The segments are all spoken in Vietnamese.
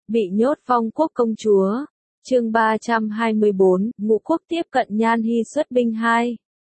Bị nhốt Phong Quốc công chúa. Chương 324, Ngũ Quốc tiếp cận Nhan Hy xuất binh 2.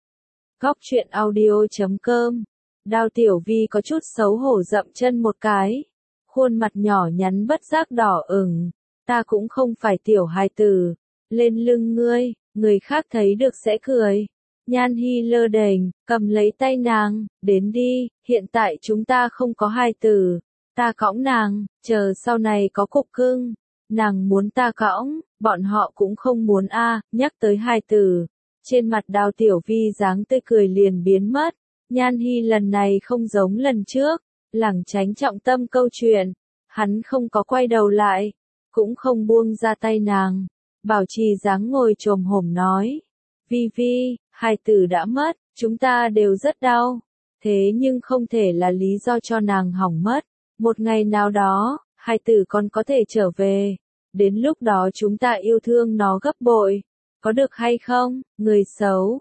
Góc truyện audio.com. Đao Tiểu Vi có chút xấu hổ dậm chân một cái. Khuôn mặt nhỏ nhắn bất giác đỏ ửng. Ta cũng không phải tiểu hài tử. Lên lưng ngươi, người khác thấy được sẽ cười. Nhan Hy lơ đễnh, cầm lấy tay nàng, đến đi, hiện tại chúng ta không có hài tử. Ta cõng nàng, chờ sau này có cục cưng. Nàng muốn ta cõng, bọn họ cũng không muốn nhắc tới hài tử. Trên mặt Đao Tiểu Vi dáng tươi cười liền biến mất. Nhan Hy lần này không giống lần trước, lảng tránh trọng tâm câu chuyện. Hắn không có quay đầu lại, cũng không buông ra tay nàng. Bảo trì dáng ngồi chồm hổm nói. Vi Vi, hài tử đã mất, chúng ta đều rất đau. Thế nhưng không thể là lý do cho nàng hỏng mất. Một ngày nào đó, hài tử còn có thể trở về. Đến lúc đó chúng ta yêu thương nó gấp bội. Có được hay không, người xấu,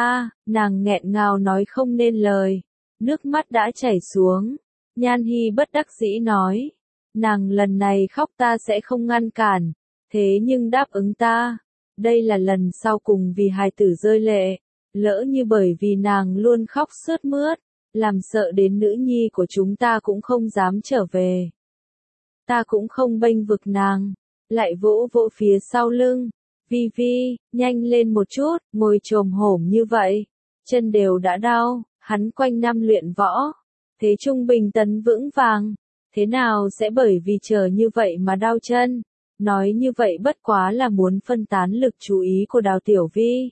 nàng nghẹn ngào nói không nên lời. Nước mắt đã chảy xuống. Nhan Hy bất đắc dĩ nói. Nàng lần này khóc ta sẽ không ngăn cản. Thế nhưng đáp ứng ta. Đây là lần sau cùng vì hài tử rơi lệ. Lỡ như bởi vì nàng luôn khóc sướt mướt. Làm sợ đến nữ nhi của chúng ta cũng không dám trở về. Ta cũng không bênh vực nàng. Lại vỗ vỗ phía sau lưng. Vi Vi, nhanh lên một chút, ngồi chồm hổm như vậy. Chân đều đã đau, hắn quanh năm luyện võ. Thế trung bình tấn vững vàng. Thế nào sẽ bởi vì chờ như vậy mà đau chân? Nói như vậy bất quá là muốn phân tán lực chú ý của Đao Tiểu Vi.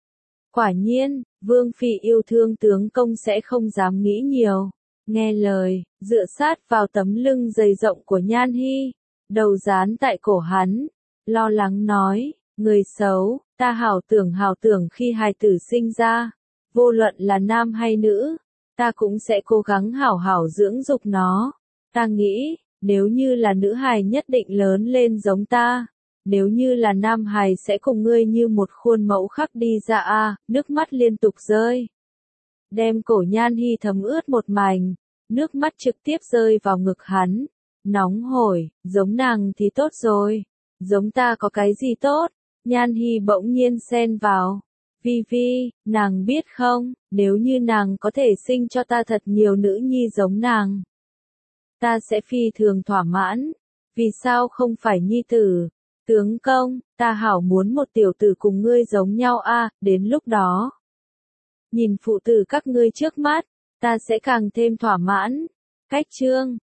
Quả nhiên, Vương Phi yêu thương tướng công sẽ không dám nghĩ nhiều. Nghe lời, dựa sát vào tấm lưng dày rộng của Nhan Hy. Đầu dán tại cổ hắn. Lo lắng nói, người xấu, ta hảo tưởng khi hài tử sinh ra. Vô luận là nam hay nữ, ta cũng sẽ cố gắng hảo hảo dưỡng dục nó. Ta nghĩ, nếu như là nữ hài nhất định lớn lên giống ta. Nếu như là nam hài sẽ cùng ngươi như một khuôn mẫu khắc đi ra nước mắt liên tục rơi. Đem cổ Nhan Hy thấm ướt một mảnh, nước mắt trực tiếp rơi vào ngực hắn. Nóng hổi, giống nàng thì tốt rồi. Giống ta có cái gì tốt? Nhan Hy bỗng nhiên xen vào. Vi Vi, nàng biết không, nếu như nàng có thể sinh cho ta thật nhiều nữ nhi giống nàng. Ta sẽ phi thường thỏa mãn. Vì sao không phải nhi tử? Tướng công, ta hảo muốn một tiểu tử cùng ngươi giống nhau đến lúc đó. Nhìn phụ tử các ngươi trước mắt, ta sẽ càng thêm thỏa mãn. Cách chương,